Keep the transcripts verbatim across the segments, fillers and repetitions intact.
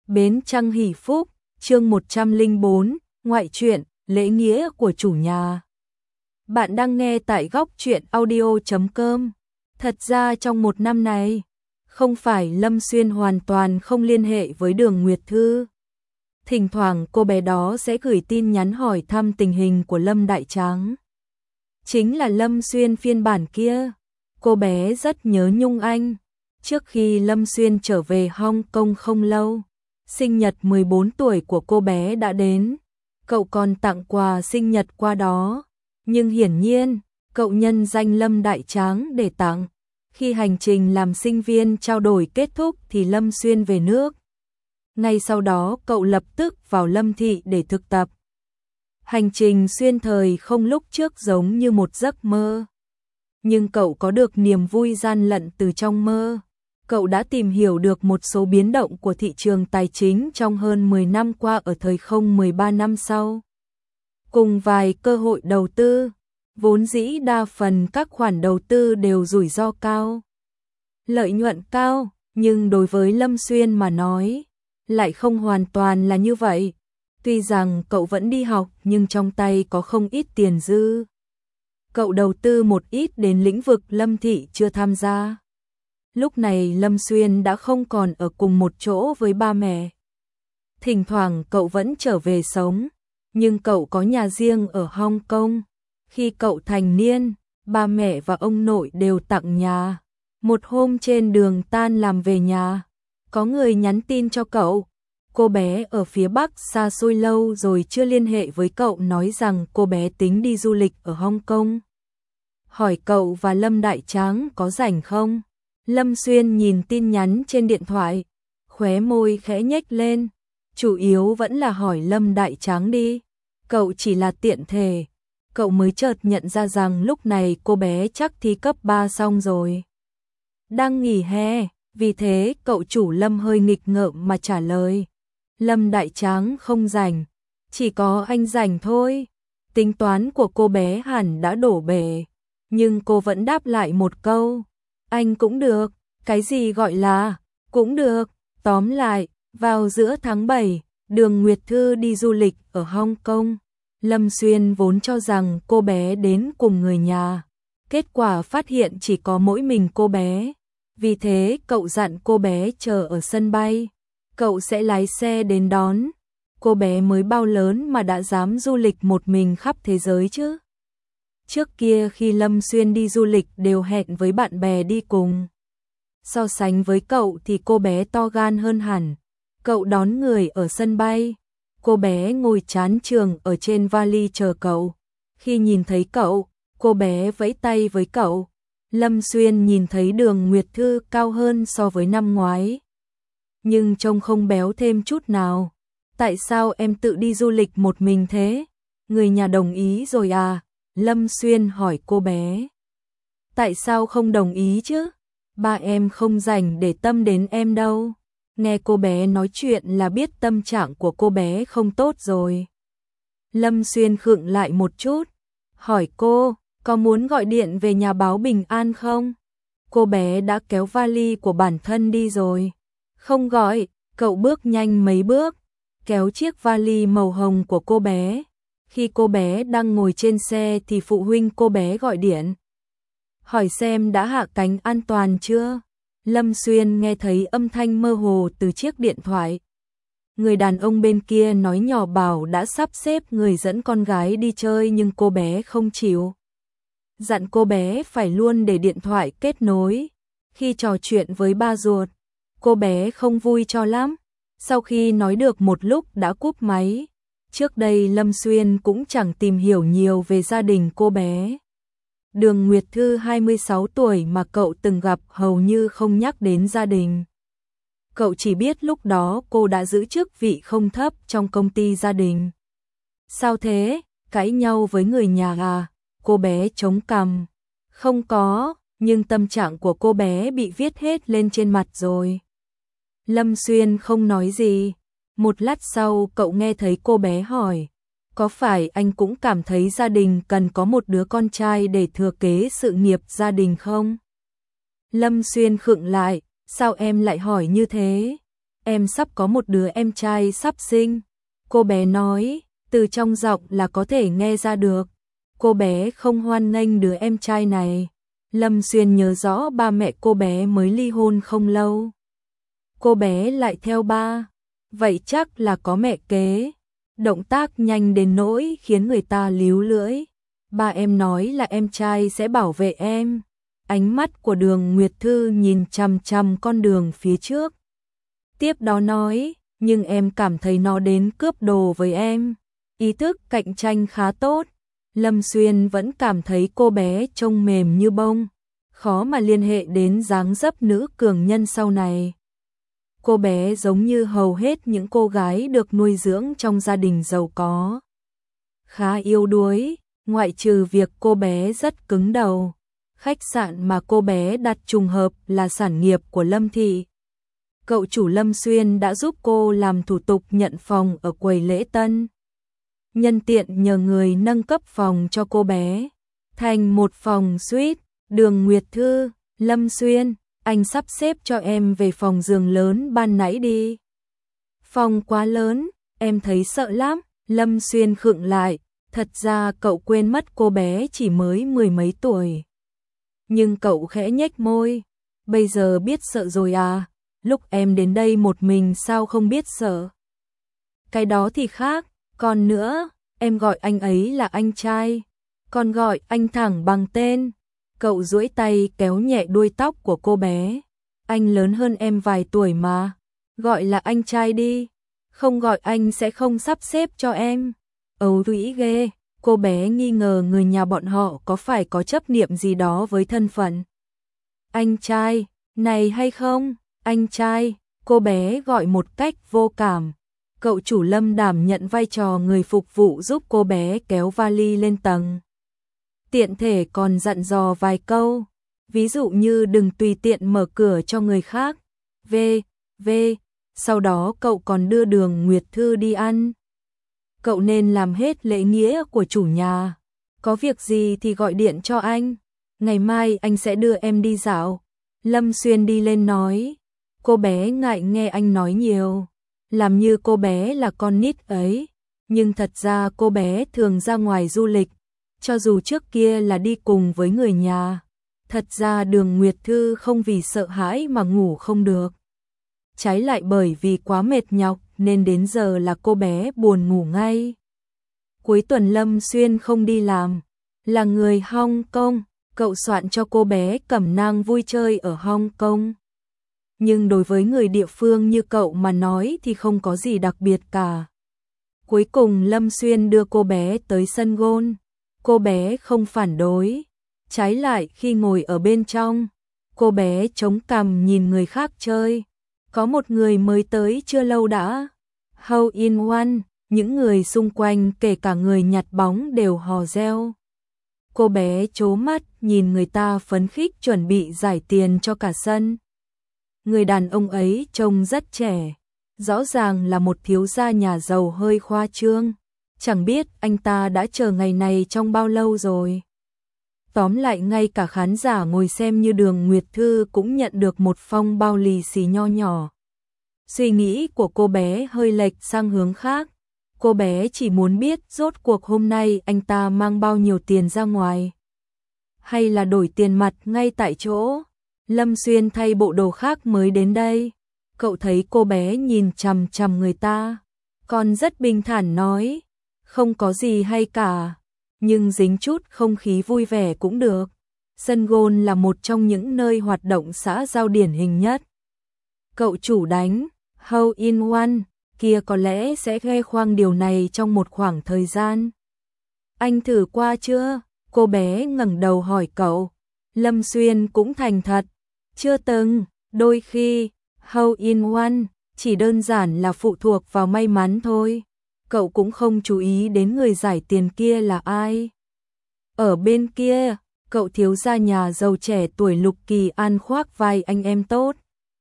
Bến Trăng Hỷ Phúc, chương một trăm lẻ bốn, ngoại truyện, lễ nghĩa của chủ nhà. Bạn đang nghe tại góc truyện audio chấm com. Thật ra trong một năm này, không phải Lâm Xuyên hoàn toàn không liên hệ với Đường Nguyệt Thư. Thỉnh thoảng cô bé đó sẽ gửi tin nhắn hỏi thăm tình hình của Lâm Đại Tráng. Chính là Lâm Xuyên phiên bản kia. Cô bé rất nhớ Nhung Anh. Trước khi Lâm Xuyên trở về Hong Kong không lâu, sinh nhật mười bốn tuổi của cô bé đã đến. Cậu còn tặng quà sinh nhật qua đó. Nhưng hiển nhiên, cậu nhân danh Lâm Đại Tráng để tặng. Khi hành trình làm sinh viên trao đổi kết thúc thì Lâm Xuyên về nước. Ngay sau đó cậu lập tức vào Lâm Thị để thực tập. Hành trình xuyên thời không lúc trước giống như một giấc mơ. Nhưng cậu có được niềm vui gian lận từ trong mơ. Cậu đã tìm hiểu được một số biến động của thị trường tài chính trong hơn mười năm qua ở thời không mười ba năm sau. Cùng vài cơ hội đầu tư, vốn dĩ đa phần các khoản đầu tư đều rủi ro cao. Lợi nhuận cao, nhưng đối với Lâm Xuyên mà nói, lại không hoàn toàn là như vậy. Tuy rằng cậu vẫn đi học nhưng trong tay có không ít tiền dư. Cậu đầu tư một ít đến lĩnh vực Lâm Thị chưa tham gia. Lúc này Lâm Xuyên đã không còn ở cùng một chỗ với ba mẹ. Thỉnh thoảng cậu vẫn trở về sống, nhưng cậu có nhà riêng ở Hong Kong. Khi cậu thành niên, ba mẹ và ông nội đều tặng nhà. Một hôm trên đường tan làm về nhà, có người nhắn tin cho cậu. Cô bé ở phía Bắc xa xôi lâu rồi chưa liên hệ với cậu, nói rằng cô bé tính đi du lịch ở Hong Kong. Hỏi cậu và Lâm Đại Tráng có rảnh không? Lâm Xuyên nhìn tin nhắn trên điện thoại, khóe môi khẽ nhếch lên. Chủ yếu vẫn là hỏi Lâm Đại Tráng đi. Cậu chỉ là tiện thể. Cậu mới chợt nhận ra rằng lúc này cô bé chắc thi cấp ba xong rồi. Đang nghỉ hè, vì thế cậu chủ Lâm hơi nghịch ngợm mà trả lời. Lâm Đại Tráng không rảnh, chỉ có anh rảnh thôi. Tính toán của cô bé hẳn đã đổ bể, nhưng cô vẫn đáp lại một câu. Anh cũng được, cái gì gọi là, cũng được. Tóm lại, vào giữa tháng bảy, Đường Nguyệt Thư đi du lịch ở Hong Kong. Lâm Xuyên vốn cho rằng cô bé đến cùng người nhà. Kết quả phát hiện chỉ có mỗi mình cô bé. Vì thế cậu dặn cô bé chờ ở sân bay. Cậu sẽ lái xe đến đón. Cô bé mới bao lớn mà đã dám du lịch một mình khắp thế giới chứ. Trước kia khi Lâm Xuyên đi du lịch đều hẹn với bạn bè đi cùng. So sánh với cậu thì cô bé to gan hơn hẳn. Cậu đón người ở sân bay. Cô bé ngồi chán trường ở trên vali chờ cậu. Khi nhìn thấy cậu, cô bé vẫy tay với cậu. Lâm Xuyên nhìn thấy Đường Nguyệt Thư cao hơn so với năm ngoái. Nhưng trông không béo thêm chút nào. Tại sao em tự đi du lịch một mình thế? Người nhà đồng ý rồi à? Lâm Xuyên hỏi cô bé. Tại sao không đồng ý chứ? Ba em không rảnh để tâm đến em đâu. Nghe cô bé nói chuyện là biết tâm trạng của cô bé không tốt rồi. Lâm Xuyên khựng lại một chút. Hỏi cô, có muốn gọi điện về nhà báo bình an không? Cô bé đã kéo vali của bản thân đi rồi. Không gọi, cậu bước nhanh mấy bước, kéo chiếc vali màu hồng của cô bé. Khi cô bé đang ngồi trên xe thì phụ huynh cô bé gọi điện. Hỏi xem đã hạ cánh an toàn chưa? Lâm Xuyên nghe thấy âm thanh mơ hồ từ chiếc điện thoại. Người đàn ông bên kia nói nhỏ bảo đã sắp xếp người dẫn con gái đi chơi nhưng cô bé không chịu. Dặn cô bé phải luôn để điện thoại kết nối. Khi trò chuyện với ba ruột, cô bé không vui cho lắm. Sau khi nói được một lúc đã cúp máy. Trước đây Lâm Xuyên cũng chẳng tìm hiểu nhiều về gia đình cô bé. Đường Nguyệt Thư hai mươi sáu tuổi mà cậu từng gặp hầu như không nhắc đến gia đình. Cậu chỉ biết lúc đó cô đã giữ chức vị không thấp trong công ty gia đình. Sao thế? Cãi nhau với người nhà à? Cô bé chống cằm. Không có, nhưng tâm trạng của cô bé bị viết hết lên trên mặt rồi. Lâm Xuyên không nói gì. Một lát sau cậu nghe thấy cô bé hỏi. Có phải anh cũng cảm thấy gia đình cần có một đứa con trai để thừa kế sự nghiệp gia đình không? Lâm Xuyên khựng lại. Sao em lại hỏi như thế? em sắp có một đứa em trai sắp sinh. Cô bé nói, từ trong giọng là có thể nghe ra được. Cô bé không hoan nghênh đứa em trai này. Lâm Xuyên nhớ rõ ba mẹ cô bé mới ly hôn không lâu. Cô bé lại theo ba. Vậy chắc là có mẹ kế. Động tác nhanh đến nỗi khiến người ta líu lưỡi. Ba em nói là em trai sẽ bảo vệ em. Ánh mắt của Đường Nguyệt Thư nhìn chằm chằm con đường phía trước. Tiếp đó nói, nhưng em cảm thấy nó đến cướp đồ với em. Ý thức cạnh tranh khá tốt. Lâm Xuyên vẫn cảm thấy cô bé trông mềm như bông. Khó mà liên hệ đến dáng dấp nữ cường nhân sau này. Cô bé giống như hầu hết những cô gái được nuôi dưỡng trong gia đình giàu có. Khá yếu đuối, ngoại trừ việc cô bé rất cứng đầu. Khách sạn mà cô bé đặt trùng hợp là sản nghiệp của Lâm Thị. Cậu chủ Lâm Xuyên đã giúp cô làm thủ tục nhận phòng ở quầy lễ tân. Nhân tiện nhờ người nâng cấp phòng cho cô bé thành một phòng suite. Đường Nguyệt Thư, Lâm Xuyên, anh sắp xếp cho em về phòng giường lớn ban nãy đi. Phòng quá lớn, em thấy sợ lắm. Lâm Xuyên khựng lại, thật ra cậu quên mất cô bé chỉ mới mười mấy tuổi. Nhưng cậu khẽ nhếch môi, bây giờ biết sợ rồi à, lúc em đến đây một mình sao không biết sợ. Cái đó thì khác, còn nữa, em gọi anh ấy là anh trai, còn gọi anh thẳng bằng tên. Cậu duỗi tay kéo nhẹ đuôi tóc của cô bé. Anh lớn hơn em vài tuổi mà, gọi là anh trai đi, không gọi anh sẽ không sắp xếp cho em. Ấu thủy ghê, cô bé nghi ngờ người nhà bọn họ có phải có chấp niệm gì đó với thân phận. Anh trai, này hay không, anh trai, cô bé gọi một cách vô cảm. Cậu chủ Lâm đảm nhận vai trò người phục vụ giúp cô bé kéo vali lên tầng. Tiện thể còn dặn dò vài câu, ví dụ như đừng tùy tiện mở cửa cho người khác. V, V, sau đó cậu còn đưa Đường Nguyệt Thư đi ăn. Cậu nên làm hết lễ nghĩa của chủ nhà. Có việc gì thì gọi điện cho anh. Ngày mai anh sẽ đưa em đi dạo. Lâm Xuyên đi lên nói. Cô bé ngại nghe anh nói nhiều. Làm như cô bé là con nít ấy. Nhưng thật ra cô bé thường ra ngoài du lịch. Cho dù trước kia là đi cùng với người nhà. Thật ra Đường Nguyệt Thư không vì sợ hãi mà ngủ không được. Trái lại bởi vì quá mệt nhọc nên đến giờ là cô bé buồn ngủ ngay. Cuối tuần Lâm Xuyên không đi làm. Là người Hong Kong, cậu soạn cho cô bé cẩm nang vui chơi ở Hong Kong. Nhưng đối với người địa phương như cậu mà nói thì không có gì đặc biệt cả. Cuối cùng Lâm Xuyên đưa cô bé tới sân golf. Cô bé không phản đối. Trái lại khi ngồi ở bên trong, cô bé chống cằm nhìn người khác chơi. Có một người mới tới chưa lâu đã. Hole in one, những người xung quanh kể cả người nhặt bóng đều hò reo. Cô bé trố mắt nhìn người ta phấn khích chuẩn bị giải tiền cho cả sân. Người đàn ông ấy trông rất trẻ, rõ ràng là một thiếu gia nhà giàu hơi khoa trương. Chẳng biết anh ta đã chờ ngày này trong bao lâu rồi. Tóm lại ngay cả khán giả ngồi xem như Đường Nguyệt Thư cũng nhận được một phong bao lì xì nho nhỏ. Suy nghĩ của cô bé hơi lệch sang hướng khác. Cô bé chỉ muốn biết rốt cuộc hôm nay anh ta mang bao nhiêu tiền ra ngoài. Hay là đổi tiền mặt ngay tại chỗ. Lâm Xuyên thay bộ đồ khác mới đến đây. Cậu thấy cô bé nhìn chằm chằm người ta. Còn rất bình thản nói. Không có gì hay cả. Nhưng dính chút không khí vui vẻ cũng được. Sân golf là một trong những nơi hoạt động xã giao điển hình nhất. Cậu chủ đánh hole in one kia có lẽ sẽ khoe khoang điều này trong một khoảng thời gian. Anh thử qua chưa? Cô bé ngẩng đầu hỏi cậu. Lâm Xuyên cũng thành thật. Chưa từng, đôi khi, hole in one chỉ đơn giản là phụ thuộc vào may mắn thôi. Cậu cũng không chú ý đến người giải tiền kia là ai. Ở bên kia, cậu thiếu gia nhà giàu trẻ tuổi Lục Kỳ An khoác vai anh em tốt.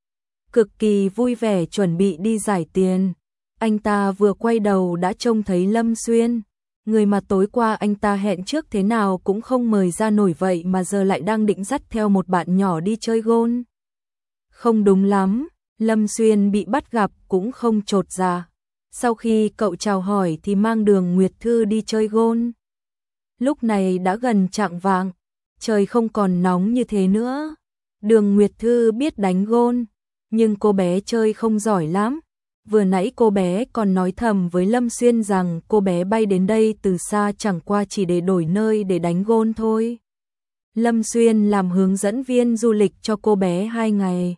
Cực kỳ vui vẻ chuẩn bị đi giải tiền. Anh ta vừa quay đầu đã trông thấy Lâm Xuyên. Người mà tối qua anh ta hẹn trước thế nào cũng không mời ra nổi vậy mà giờ lại đang định dắt theo một bạn nhỏ đi chơi golf. Không đúng lắm, Lâm Xuyên bị bắt gặp cũng không chột dạ. Sau khi cậu chào hỏi thì mang Đường Nguyệt Thư đi chơi golf. Lúc này đã gần chạng vạng, trời không còn nóng như thế nữa. Đường Nguyệt Thư biết đánh golf, nhưng cô bé chơi không giỏi lắm. Vừa nãy cô bé còn nói thầm với Lâm Xuyên rằng cô bé bay đến đây từ xa chẳng qua chỉ để đổi nơi để đánh golf thôi. Lâm Xuyên làm hướng dẫn viên du lịch cho cô bé hai ngày.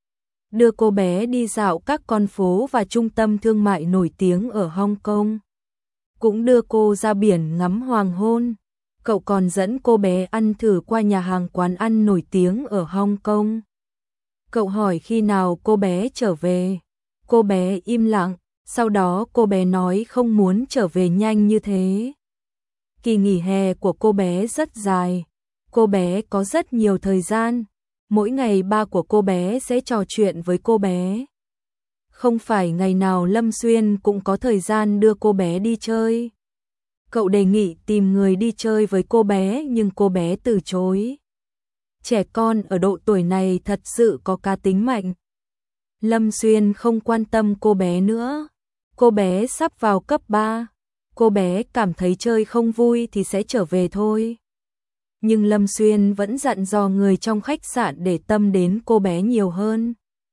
Đưa cô bé đi dạo các con phố và trung tâm thương mại nổi tiếng ở Hong Kong. Cũng đưa cô ra biển ngắm hoàng hôn. Cậu còn dẫn cô bé ăn thử qua nhà hàng quán ăn nổi tiếng ở Hong Kong. Cậu hỏi khi nào cô bé trở về. Cô bé im lặng, sau đó cô bé nói không muốn trở về nhanh như thế. Kỳ nghỉ hè của cô bé rất dài. Cô bé có rất nhiều thời gian. Mỗi ngày ba của cô bé sẽ trò chuyện với cô bé. Không phải ngày nào Lâm Xuyên cũng có thời gian đưa cô bé đi chơi. Cậu đề nghị tìm người đi chơi với cô bé nhưng cô bé từ chối. Trẻ con ở độ tuổi này thật sự có cá tính mạnh. Lâm Xuyên không quan tâm cô bé nữa. Cô bé sắp vào cấp ba. Cô bé cảm thấy chơi không vui thì sẽ trở về thôi. Nhưng Lâm Xuyên vẫn dặn dò người trong khách sạn để tâm đến cô bé nhiều hơn.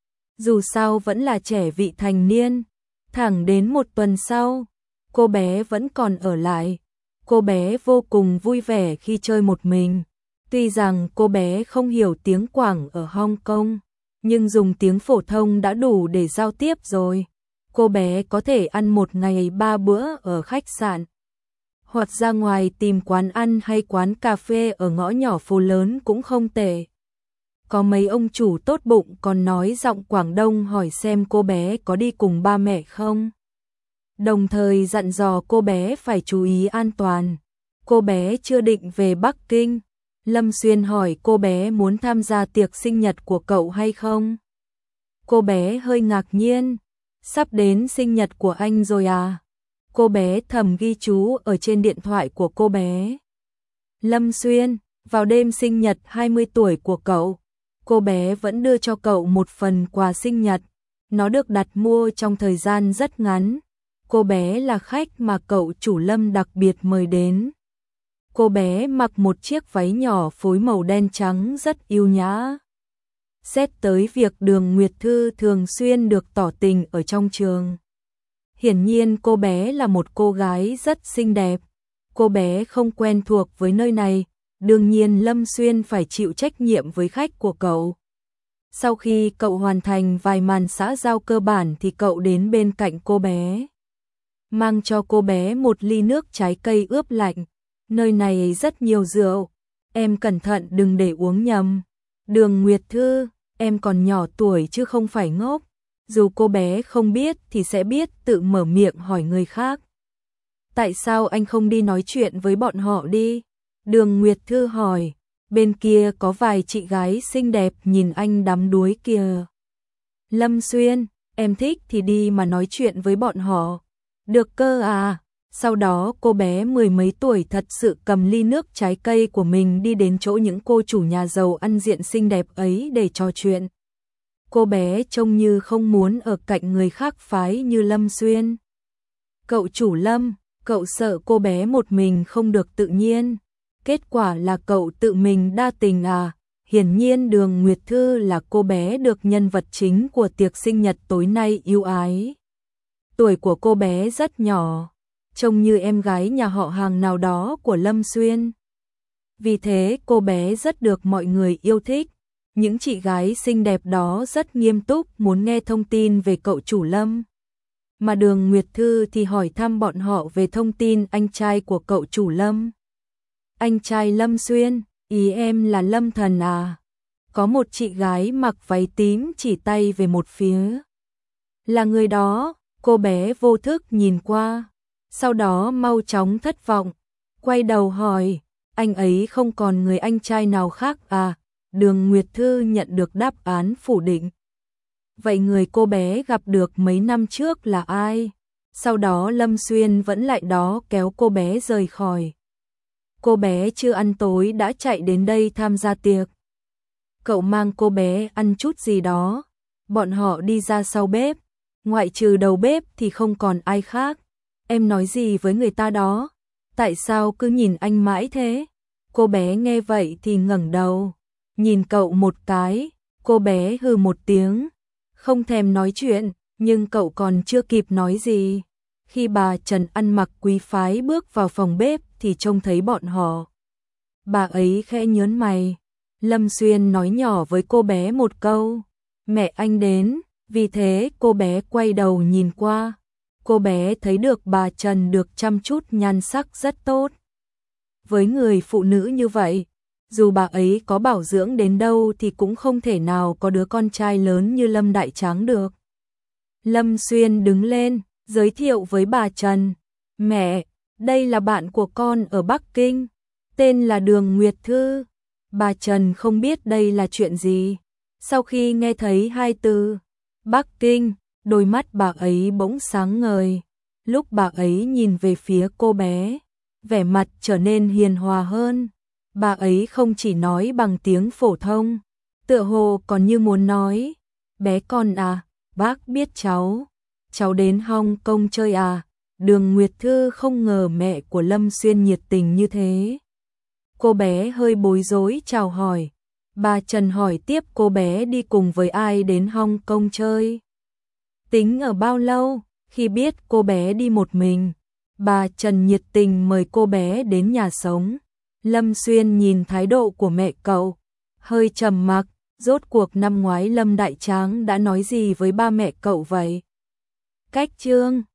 Dù sao vẫn là trẻ vị thành niên. Thẳng đến một tuần sau, cô bé vẫn còn ở lại. Cô bé vô cùng vui vẻ khi chơi một mình. Tuy rằng cô bé không hiểu tiếng Quảng ở Hong Kong, nhưng dùng tiếng phổ thông đã đủ để giao tiếp rồi. Cô bé có thể ăn một ngày ba bữa ở khách sạn, hoặc ra ngoài tìm quán ăn hay quán cà phê ở ngõ nhỏ phố lớn cũng không tệ. Có mấy ông chủ tốt bụng còn nói giọng Quảng Đông hỏi xem cô bé có đi cùng ba mẹ không. Đồng thời dặn dò cô bé phải chú ý an toàn. Cô bé chưa định về Bắc Kinh. Lâm Xuyên hỏi cô bé muốn tham gia tiệc sinh nhật của cậu hay không. Cô bé hơi ngạc nhiên. Sắp đến sinh nhật của anh rồi à? Cô bé thầm ghi chú ở trên điện thoại của cô bé. Lâm Xuyên, vào đêm sinh nhật hai mươi tuổi của cậu, cô bé vẫn đưa cho cậu một phần quà sinh nhật. Nó được đặt mua trong thời gian rất ngắn. Cô bé là khách mà cậu chủ Lâm đặc biệt mời đến. Cô bé mặc một chiếc váy nhỏ phối màu đen trắng rất yêu nhã. Xét tới việc Đường Nguyệt Thư thường xuyên được tỏ tình ở trong trường. Hiển nhiên cô bé là một cô gái rất xinh đẹp. Cô bé không quen thuộc với nơi này, đương nhiên Lâm Xuyên phải chịu trách nhiệm với khách của cậu. Sau khi cậu hoàn thành vài màn xã giao cơ bản thì cậu đến bên cạnh cô bé. Mang cho cô bé một ly nước trái cây ướp lạnh. Nơi này rất nhiều rượu, em cẩn thận đừng để uống nhầm. Đường Nguyệt Thư, em còn nhỏ tuổi chứ không phải ngốc. Dù cô bé không biết thì sẽ biết tự mở miệng hỏi người khác. Tại sao anh không đi nói chuyện với bọn họ đi? Đường Nguyệt Thư hỏi, bên kia có vài chị gái xinh đẹp nhìn anh đắm đuối kìa. Lâm Xuyên, em thích thì đi mà nói chuyện với bọn họ. Được cơ à? Sau đó cô bé mười mấy tuổi thật sự cầm ly nước trái cây của mình đi đến chỗ những cô chủ nhà giàu ăn diện xinh đẹp ấy để trò chuyện. Cô bé trông như không muốn ở cạnh người khác phái như Lâm Xuyên. Cậu chủ Lâm, cậu sợ cô bé một mình không được tự nhiên. Kết quả là cậu tự mình đa tình à? Hiển nhiên Đường Nguyệt Thư là cô bé được nhân vật chính của tiệc sinh nhật tối nay yêu ái. Tuổi của cô bé rất nhỏ, trông như em gái nhà họ hàng nào đó của Lâm Xuyên. Vì thế cô bé rất được mọi người yêu thích. Những chị gái xinh đẹp đó rất nghiêm túc muốn nghe thông tin về cậu chủ Lâm. Mà Đường Nguyệt Thư thì hỏi thăm bọn họ về thông tin anh trai của cậu chủ Lâm. Anh trai Lâm Xuyên, ý em là Lâm Thần à? Có một chị gái mặc váy tím chỉ tay về một phía. Là người đó, cô bé vô thức nhìn qua. Sau đó mau chóng thất vọng, quay đầu hỏi, anh ấy không còn người anh trai nào khác à? Đường Nguyệt Thư nhận được đáp án phủ định. Vậy người cô bé gặp được mấy năm trước là ai? Sau đó Lâm Xuyên vẫn lại đó kéo cô bé rời khỏi. Cô bé chưa ăn tối đã chạy đến đây tham gia tiệc. Cậu mang cô bé ăn chút gì đó. Bọn họ đi ra sau bếp, ngoại trừ đầu bếp thì không còn ai khác. Em nói gì với người ta đó? Tại sao cứ nhìn anh mãi thế? Cô bé nghe vậy thì ngẩng đầu, nhìn cậu một cái, cô bé hừ một tiếng, không thèm nói chuyện, nhưng cậu còn chưa kịp nói gì. Khi bà Trần ăn mặc quý phái bước vào phòng bếp thì trông thấy bọn họ. Bà ấy khẽ nhớn mày, Lâm Xuyên nói nhỏ với cô bé một câu, mẹ anh đến, vì thế cô bé quay đầu nhìn qua. Cô bé thấy được bà Trần được chăm chút nhan sắc rất tốt. Với người phụ nữ như vậy, dù bà ấy có bảo dưỡng đến đâu thì cũng không thể nào có đứa con trai lớn như Lâm Đại Tráng được. Lâm Xuyên đứng lên, giới thiệu với bà Trần, mẹ, đây là bạn của con ở Bắc Kinh, tên là Đường Nguyệt Thư. Bà Trần không biết đây là chuyện gì. Sau khi nghe thấy hai từ Bắc Kinh, đôi mắt bà ấy bỗng sáng ngời. Lúc bà ấy nhìn về phía cô bé, vẻ mặt trở nên hiền hòa hơn. Bà ấy không chỉ nói bằng tiếng phổ thông, tựa hồ còn như muốn nói, bé con à, bác biết cháu, cháu đến Hong Kong chơi à. Đường Nguyệt Thư không ngờ mẹ của Lâm Xuyên nhiệt tình như thế. Cô bé hơi bối rối chào hỏi. Bà Trần hỏi tiếp cô bé đi cùng với ai đến Hong Kong chơi. Tính ở bao lâu? Khi biết cô bé đi một mình, bà Trần nhiệt tình mời cô bé đến nhà sống. Lâm Xuyên nhìn thái độ của mẹ cậu, hơi trầm mặc, rốt cuộc năm ngoái Lâm Đại Tráng đã nói gì với ba mẹ cậu vậy? Cách chương